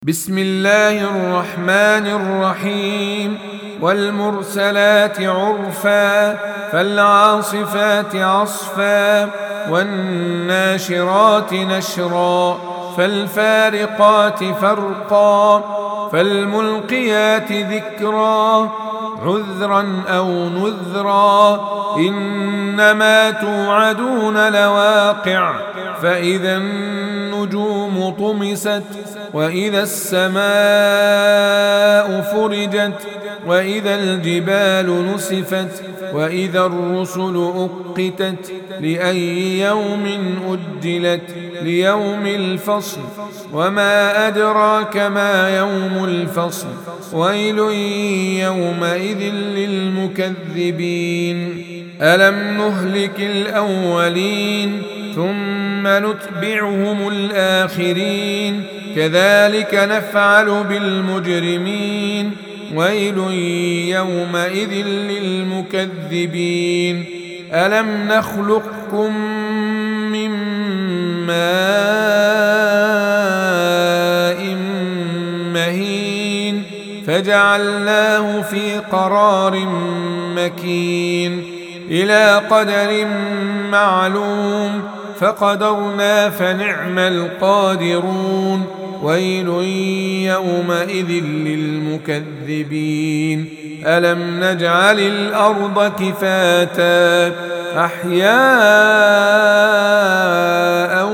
بسم الله الرحمن الرحيم والمرسلات عرفا فالعاصفات عصفا والناشرات نشرا فالفارقات فرقا فالملقيات ذكرا عذرا أو نذرا إنما توعدون لواقع فإذا النجوم طمست وإذا السماء فرجت وإذا الجبال نسفت وإذا الرسل أقتت لأي يوم أجلت ليوم الفصل وما أدراك ما يوم الفصل ويل يومئذ للمكذبين ألم نهلك الأولين ثم نتبعهم الآخرين كذلك نفعل بالمجرمين ويل يومئذ للمكذبين ألم نخلقكم من ماء مهين فجعلناه في قرار مكين إلى قدر معلوم فقدرنا فنعم القادرون ويل يومئذ للمكذبين ألم نجعل الأرض كفاتا أحياء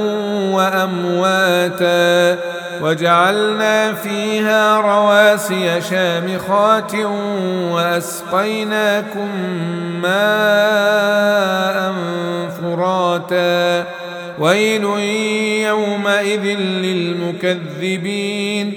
وأمواتا وجعلنا فيها رواسي شامخات وأسقيناكم ماء فراتا ويل يومئذ للمكذبين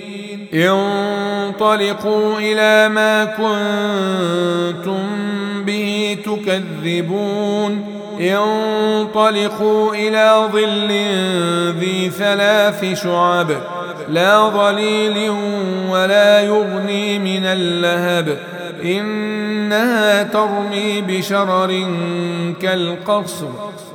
انطلقوا إلى ما كنتم به تكذبون انطلقوا إلى ظل ذي 3 شعب لا ظليل ولا يغني من اللهب إنها ترمي بشرر كالقصر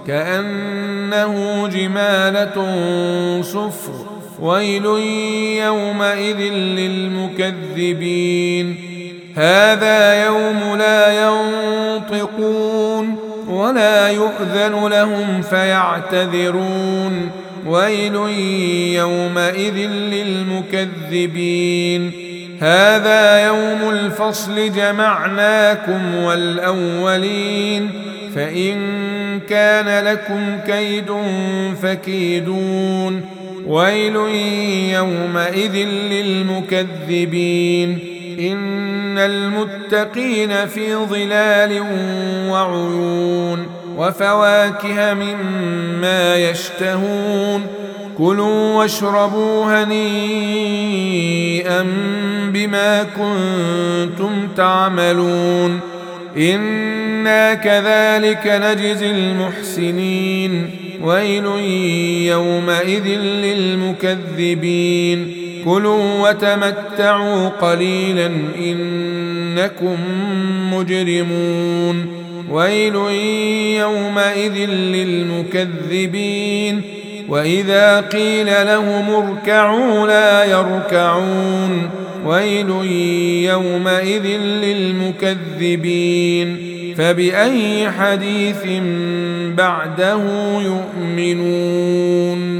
كأنه جمالة صفر ويل يومئذ للمكذبين هذا يوم لا ينطقون ولا يؤذن لهم فيعتذرون ويل يومئذ للمكذبين هذا يوم الفصل جمعناكم والأولين فإن كان لكم كيد فكيدون ويل يومئذ للمكذبين إن المتقين في ظلال وعيون وفواكه مما يشتهون كلوا واشربوا هنيئا بما كنتم تعملون إنا كذلك نجزي المحسنين ويل يومئذ للمكذبين كلوا وتمتعوا قليلا إنكم مجرمون ويل يومئذ للمكذبين وإذا قيل لهم اركعوا لا يركعون ويل يومئذ للمكذبين فبأي حديث بعده يؤمنون